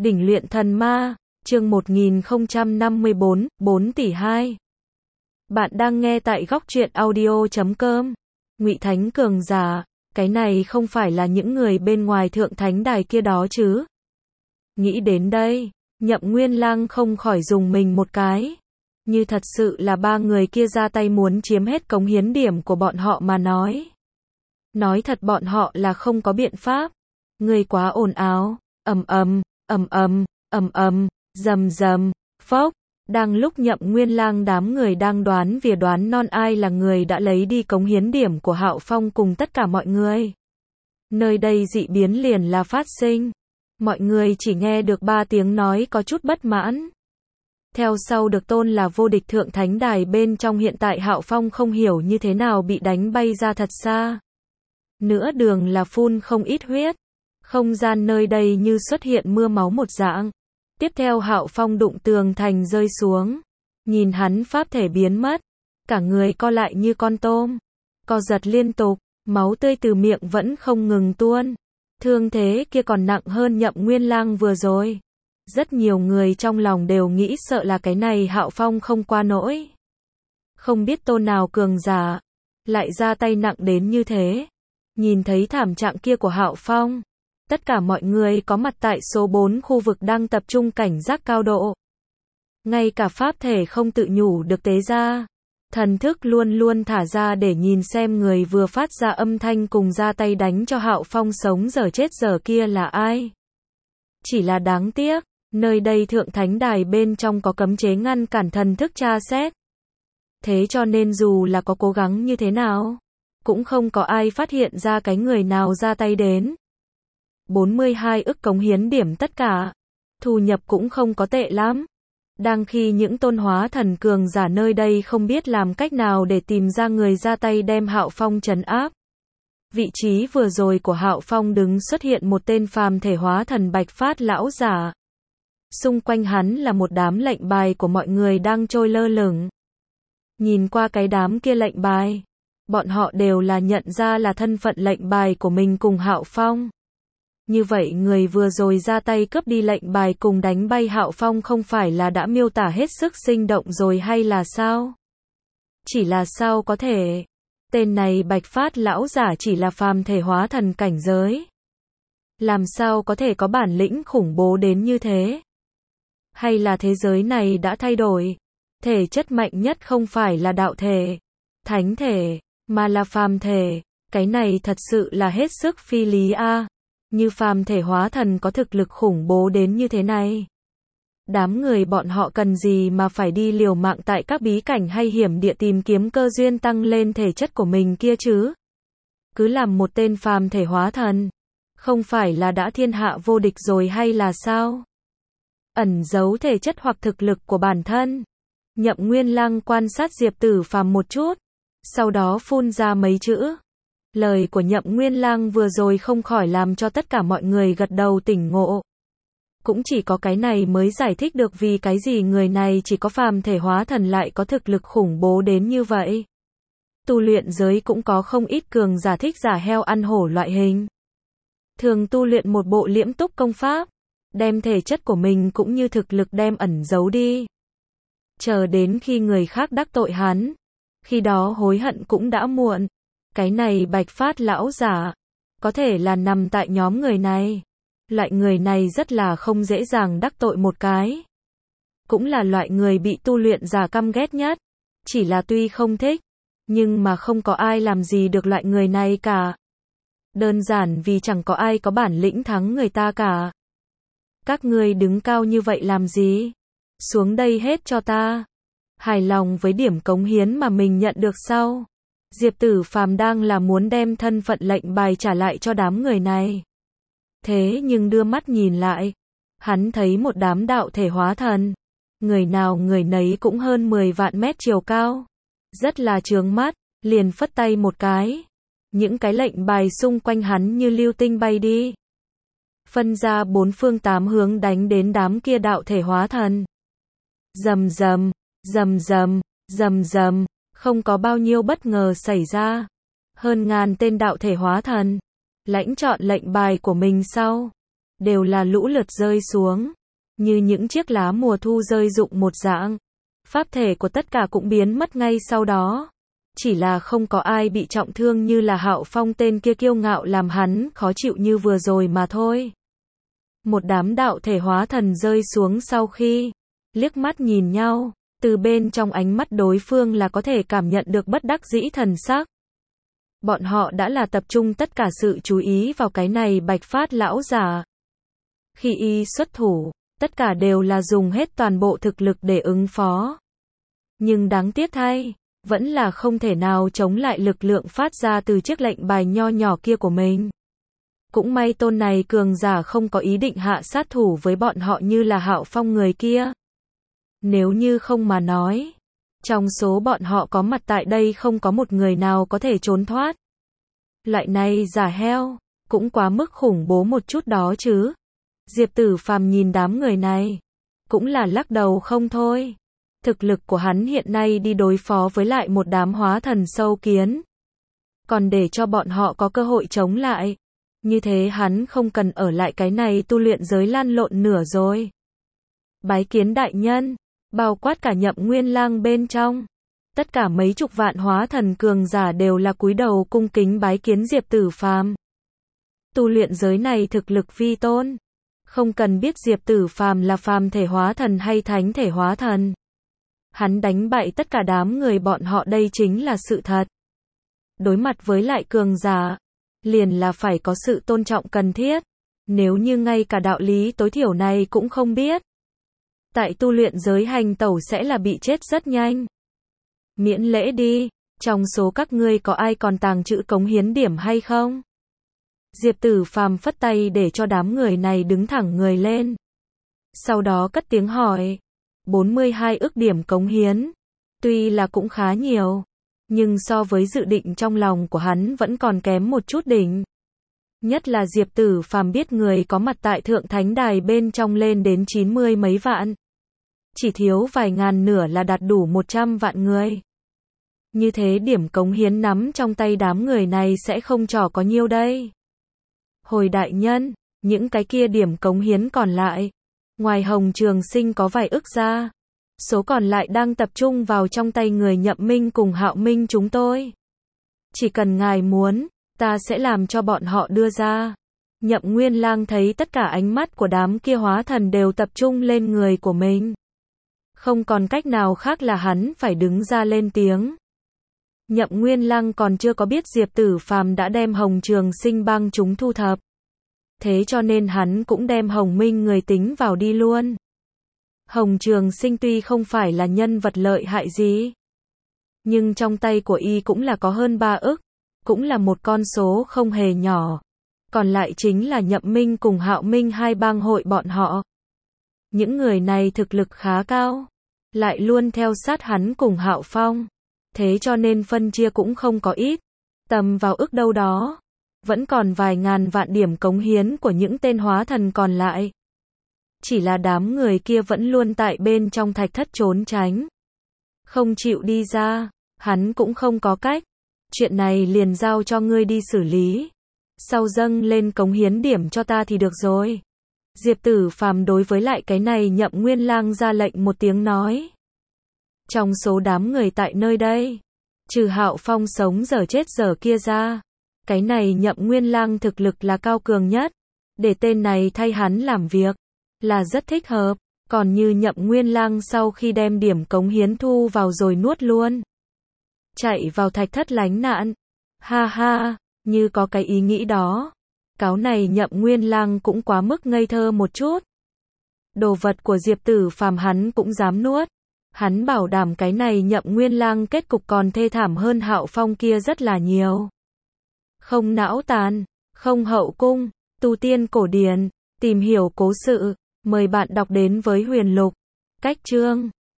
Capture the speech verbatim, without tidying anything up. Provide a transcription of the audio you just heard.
Đỉnh luyện thần ma, chương một nghìn không trăm năm mươi bốn, bốn tỷ hai. Bạn đang nghe tại góc truyện audio chấm com. Ngụy Thánh cường giả, cái này không phải là những người bên ngoài thượng thánh đài kia đó chứ? Nghĩ đến đây, Nhậm Nguyên Lang không khỏi dùng mình một cái. Như thật sự là ba người kia ra tay muốn chiếm hết cống hiến điểm của bọn họ mà nói. Nói thật bọn họ là không có biện pháp. Người quá ồn ào, ầm ầm, ầm ầm, ầm ầm, rầm rầm, phốc. Đang lúc Nhậm Nguyên Lang đám người đang đoán vỉa đoán non ai là người đã lấy đi cống hiến điểm của Hạo Phong cùng tất cả mọi người. Nơi đây dị biến liền là phát sinh. Mọi người chỉ nghe được ba tiếng nói có chút bất mãn. Theo sau được tôn là vô địch thượng thánh đài bên trong hiện tại Hạo Phong không hiểu như thế nào bị đánh bay ra thật xa. Nửa đường là phun không ít huyết. Không gian nơi đây như xuất hiện mưa máu một dạng. Tiếp theo Hạo Phong đụng tường thành rơi xuống. Nhìn hắn pháp thể biến mất. Cả người co lại như con tôm. Co giật liên tục. Máu tươi từ miệng vẫn không ngừng tuôn. Thương thế kia còn nặng hơn Nhậm Nguyên Lang vừa rồi. Rất nhiều người trong lòng đều nghĩ sợ là cái này Hạo Phong không qua nổi. Không biết tôn nào cường giả lại ra tay nặng đến như thế. Nhìn thấy thảm trạng kia của Hạo Phong, tất cả mọi người có mặt tại số bốn khu vực đang tập trung cảnh giác cao độ. Ngay cả pháp thể không tự nhủ được tế ra. Thần thức luôn luôn thả ra để nhìn xem người vừa phát ra âm thanh cùng ra tay đánh cho Hạo Phong sống giờ chết giờ kia là ai. Chỉ là đáng tiếc, nơi đây thượng thánh đài bên trong có cấm chế ngăn cản thần thức tra xét. Thế cho nên dù là có cố gắng như thế nào, cũng không có ai phát hiện ra cái người nào ra tay đến. bốn mươi hai ức cống hiến điểm tất cả. Thu nhập cũng không có tệ lắm. Đang khi những tôn hóa thần cường giả nơi đây không biết làm cách nào để tìm ra người ra tay đem Hạo Phong trấn áp. Vị trí vừa rồi của Hạo Phong đứng xuất hiện một tên phàm thể hóa thần bạch phát lão giả. Xung quanh hắn là một đám lệnh bài của mọi người đang trôi lơ lửng. Nhìn qua cái đám kia lệnh bài, bọn họ đều là nhận ra là thân phận lệnh bài của mình cùng Hạo Phong. Như vậy người vừa rồi ra tay cướp đi lệnh bài cùng đánh bay Hạo Phong không phải là đã miêu tả hết sức sinh động rồi hay là sao? Chỉ là sao có thể? Tên này bạch phát lão giả chỉ là phàm thể hóa thần cảnh giới. Làm sao có thể có bản lĩnh khủng bố đến như thế? Hay là thế giới này đã thay đổi? Thể chất mạnh nhất không phải là đạo thể, thánh thể, mà là phàm thể. Cái này thật sự là hết sức phi lý a. À. Như phàm thể hóa thần có thực lực khủng bố đến như thế này. Đám người bọn họ cần gì mà phải đi liều mạng tại các bí cảnh hay hiểm địa tìm kiếm cơ duyên tăng lên thể chất của mình kia chứ? Cứ làm một tên phàm thể hóa thần, không phải là đã thiên hạ vô địch rồi hay là sao? Ẩn giấu thể chất hoặc thực lực của bản thân. Nhậm Nguyên Lang quan sát Diệp Tử Phàm một chút, sau đó phun ra mấy chữ. Lời của Nhậm Nguyên Lang vừa rồi không khỏi làm cho tất cả mọi người gật đầu tỉnh ngộ. Cũng chỉ có cái này mới giải thích được vì cái gì người này chỉ có phàm thể hóa thần lại có thực lực khủng bố đến như vậy. Tu luyện giới cũng có không ít cường giả thích giả heo ăn hổ loại hình. Thường tu luyện một bộ liễm túc công pháp, đem thể chất của mình cũng như thực lực đem ẩn giấu đi. Chờ đến khi người khác đắc tội hắn, khi đó hối hận cũng đã muộn. Cái này bạch phát lão giả, có thể là nằm tại nhóm người này. Loại người này rất là không dễ dàng đắc tội một cái. Cũng là loại người bị tu luyện giả căm ghét nhất. Chỉ là tuy không thích, nhưng mà không có ai làm gì được loại người này cả. Đơn giản vì chẳng có ai có bản lĩnh thắng người ta cả. Các ngươi đứng cao như vậy làm gì? Xuống đây hết cho ta. Hài lòng với điểm cống hiến mà mình nhận được sau. Diệp Tử Phàm đang là muốn đem thân phận lệnh bài trả lại cho đám người này. Thế nhưng đưa mắt nhìn lại, hắn thấy một đám đạo thể hóa thần. Người nào người nấy cũng hơn mười vạn mét chiều cao. Rất là chướng mắt, liền phất tay một cái. Những cái lệnh bài xung quanh hắn như lưu tinh bay đi. Phân ra bốn phương tám hướng đánh đến đám kia đạo thể hóa thần. Rầm rầm, rầm rầm, rầm rầm. Không có bao nhiêu bất ngờ xảy ra. Hơn ngàn tên đạo thể hóa thần lãnh chọn lệnh bài của mình sau. đều là lũ lượt rơi xuống, như những chiếc lá mùa thu rơi rụng một dạng. Pháp thể của tất cả cũng biến mất ngay sau đó. Chỉ là không có ai bị trọng thương như là Hạo Phong tên kia kiêu ngạo làm hắn khó chịu như vừa rồi mà thôi. Một đám đạo thể hóa thần rơi xuống sau khi liếc mắt nhìn nhau, từ bên trong ánh mắt đối phương là có thể cảm nhận được bất đắc dĩ thần sắc. Bọn họ đã là tập trung tất cả sự chú ý vào cái này Bạch Phát lão giả. Khi y xuất thủ, tất cả đều là dùng hết toàn bộ thực lực để ứng phó. Nhưng đáng tiếc thay, vẫn là không thể nào chống lại lực lượng phát ra từ chiếc lệnh bài nho nhỏ kia của mình. Cũng may tôn này cường giả không có ý định hạ sát thủ với bọn họ như là Hạo Phong người kia. Nếu như không mà nói, trong số bọn họ có mặt tại đây không có một người nào có thể trốn thoát. Loại này giả heo, cũng quá mức khủng bố một chút đó chứ. Diệp Tử Phàm nhìn đám người này, cũng là lắc đầu không thôi. Thực lực của hắn hiện nay đi đối phó với lại một đám hóa thần sâu kiến. Còn để cho bọn họ có cơ hội chống lại. Như thế hắn không cần ở lại cái này tu luyện giới lan lộn nửa rồi. Bái kiến đại nhân, bao quát cả Nhậm Nguyên Lang bên trong. Tất cả mấy chục vạn hóa thần cường giả đều là cúi đầu cung kính bái kiến Diệp Tử Phàm. Tu luyện giới này thực lực vi tôn. Không cần biết Diệp Tử Phàm là phàm thể hóa thần hay thánh thể hóa thần. Hắn đánh bại tất cả đám người bọn họ đây chính là sự thật. Đối mặt với lại cường giả, liền là phải có sự tôn trọng cần thiết. Nếu như ngay cả đạo lý tối thiểu này cũng không biết, tại tu luyện giới hành tẩu sẽ là bị chết rất nhanh. Miễn lễ đi, trong số các ngươi có ai còn tàng trữ cống hiến điểm hay không? Diệp Tử Phàm phất tay để cho đám người này đứng thẳng người lên. Sau đó cất tiếng hỏi, bốn mươi hai ức điểm cống hiến, tuy là cũng khá nhiều, nhưng so với dự định trong lòng của hắn vẫn còn kém một chút đỉnh. Nhất là Diệp Tử Phàm biết người có mặt tại Thượng Thánh Đài bên trong lên đến chín mươi mấy vạn. Chỉ thiếu vài ngàn nửa là đạt đủ một trăm vạn người. Như thế điểm cống hiến nắm trong tay đám người này sẽ không trò có nhiêu đây. Hồi đại nhân, những cái kia điểm cống hiến còn lại, ngoài Hồng Trường Sinh có vài ức ra, số còn lại đang tập trung vào trong tay người Nhậm Minh cùng Hạo Minh chúng tôi. Chỉ cần ngài muốn, ta sẽ làm cho bọn họ đưa ra. Nhậm Nguyên Lang thấy tất cả ánh mắt của đám kia hóa thần đều tập trung lên người của mình. Không còn cách nào khác là hắn phải đứng ra lên tiếng. Nhậm Nguyên Lang còn chưa có biết Diệp Tử Phàm đã đem Hồng Trường Sinh bang chúng thu thập. Thế cho nên hắn cũng đem Hồng Minh người tính vào đi luôn. Hồng Trường Sinh tuy không phải là nhân vật lợi hại gì, nhưng trong tay của y cũng là có hơn ba ức, cũng là một con số không hề nhỏ. Còn lại chính là Nhậm Minh cùng Hạo Minh hai bang hội bọn họ. Những người này thực lực khá cao, lại luôn theo sát hắn cùng Hạo Phong. Thế cho nên phân chia cũng không có ít, tầm vào ức đâu đó. Vẫn còn vài ngàn vạn điểm cống hiến của những tên hóa thần còn lại. Chỉ là đám người kia vẫn luôn tại bên trong thạch thất trốn tránh, không chịu đi ra. Hắn cũng không có cách. Chuyện này liền giao cho ngươi đi xử lý. Sau dâng lên cống hiến điểm cho ta thì được rồi. Diệp Tử Phàm đối với lại cái này Nhậm Nguyên Lang ra lệnh một tiếng nói. Trong số đám người tại nơi đây, trừ Hạo Phong sống dở chết dở kia ra, cái này Nhậm Nguyên Lang thực lực là cao cường nhất. Để tên này thay hắn làm việc, là rất thích hợp. Còn như Nhậm Nguyên Lang sau khi đem điểm cống hiến thu vào rồi nuốt luôn, chạy vào thạch thất lánh nạn. Ha ha, như có cái ý nghĩ đó. Cáo này Nhậm Nguyên Lang cũng quá mức ngây thơ một chút. Đồ vật của Diệp Tử Phàm hắn cũng dám nuốt. Hắn bảo đảm cái này Nhậm Nguyên Lang kết cục còn thê thảm hơn Hạo Phong kia rất là nhiều. Không não tàn, không hậu cung, tu tiên cổ điển, tìm hiểu cố sự. Mời bạn đọc đến với Huyền Lục. Cách chương